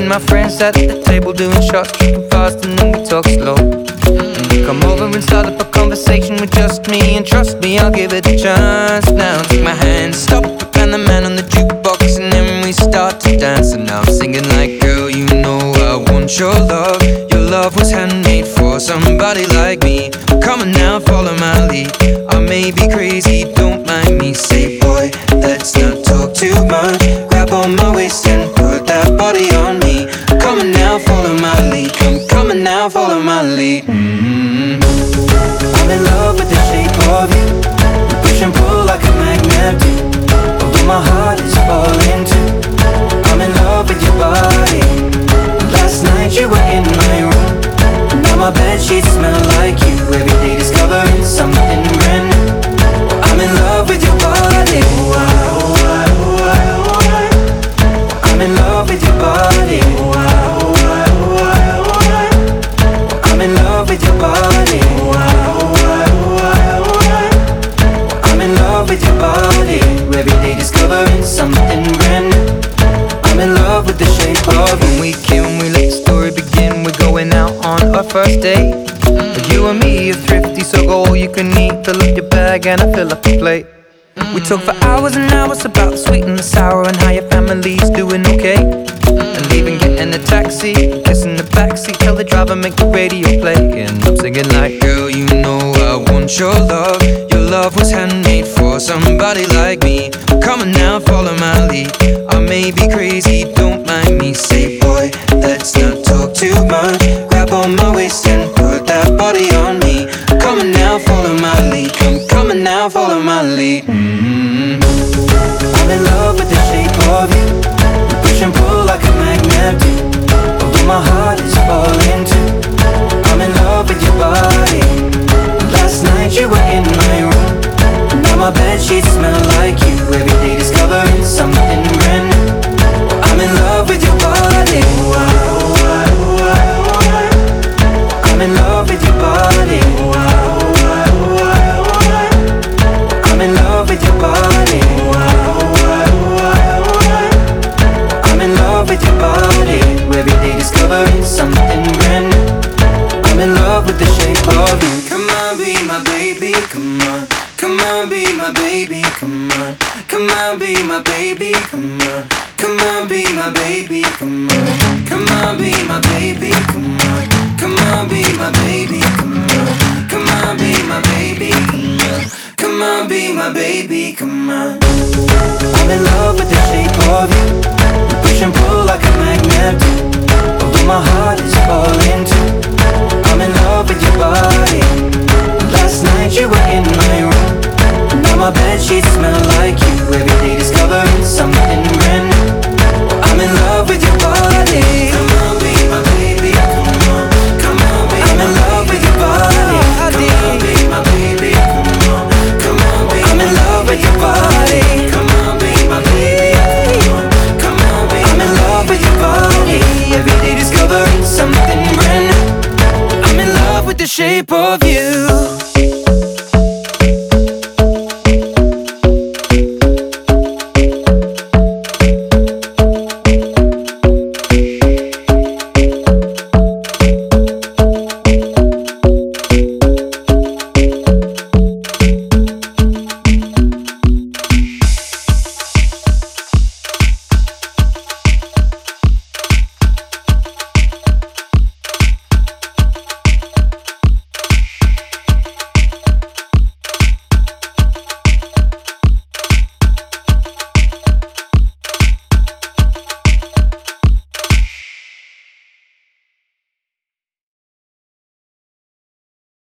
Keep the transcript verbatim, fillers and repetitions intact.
and my friends sat at the table doing shots, tripping fast, and then we talk slow. And you come over and start up a conversation with just me, and trust me, I'll give it a chance. Now take my hand, stop, and the man on the jukebox, and then we start to dance. And now I'm singing like, girl, you know I want your love. Your love was handmade for somebody like me. Come on now, follow my lead. I may be crazy, don't mind me. Say, boy, let's not talk too much. Grab on my waist and put that body on me. Come on now, follow my lead. Come, come on now, follow my lead. Mm-hmm. I'm in love with the shape of you. We push and pull like a magnet do. Although my heart is falling too. I'm in love with your body. Last night you were in my room. Now my bedsheets smell like you. Every day discovering something brand new. I'm in love with your body. Wow, wow, wow, wow. I'm in love with your body. Wow, wow, wow, wow. I'm in love with your body. Wow, wow, wow, wow. I'm in love with your body. Every day discovering something brand new. I'm in love with the shape of you. When we came, we let the story begin. We're going out on our first date. But you and me are thrifty, so go all you can eat. Fill up your bag and I fill up the plate. We talk for hours and hours about the sweet and the sour, and how your family's doing okay. And leaving, getting a taxi, kissing the backseat, tell the driver make the radio play. And I'm singing like, girl, you know I want your love. Your love was handmade for somebody like me. Come on now, follow my lead. I may be crazy, don't mind me. Say, boy, let's not talk too much. Grab on my waist and put that body on me. Come on now, follow my lead. Come, come on now, follow my lead. Mm-hmm. I'm in love with the shape of you. We push and pull like a magnet do. Although my heart is falling too. I'm in love with your body. Last night you were in my room. Now my bedsheets smell like you. Every day discovering something brand new. I'm in love with your body. Wow, wow, wow, wow. I'm in love with your body. Wow, wow, wow, wow. I'm in love with your body. Wow, wow, wow, wow. I'm in love with your body. Every day discovering something brand new. I'm in love with the shape of you. Come on, be my baby, come on. Come on, be my baby, come on. Come on, be my baby, come on. Come on, be my baby, come on. Come on, be my baby, come on. Come on, be my baby, come on. Come on, be my baby, come on. Come on, be my baby, come on. I'm in love with the shape of you. We push and pull like a magnet do. Although my heart is falling too. I'm in love with your body. Last night you were in my room. Now my bedsheets smell like you. Every day discovering something brand new. I'm in love with your body. Come on, be my baby, come on. Come on, be I'm in love with your body. Come on, be my baby, come on. Come on, be I'm in love with your body. Come on, be my baby, come on. Come on, be I'm in love with your body. Every day discovering something brand new. I'm in love with the shape of you.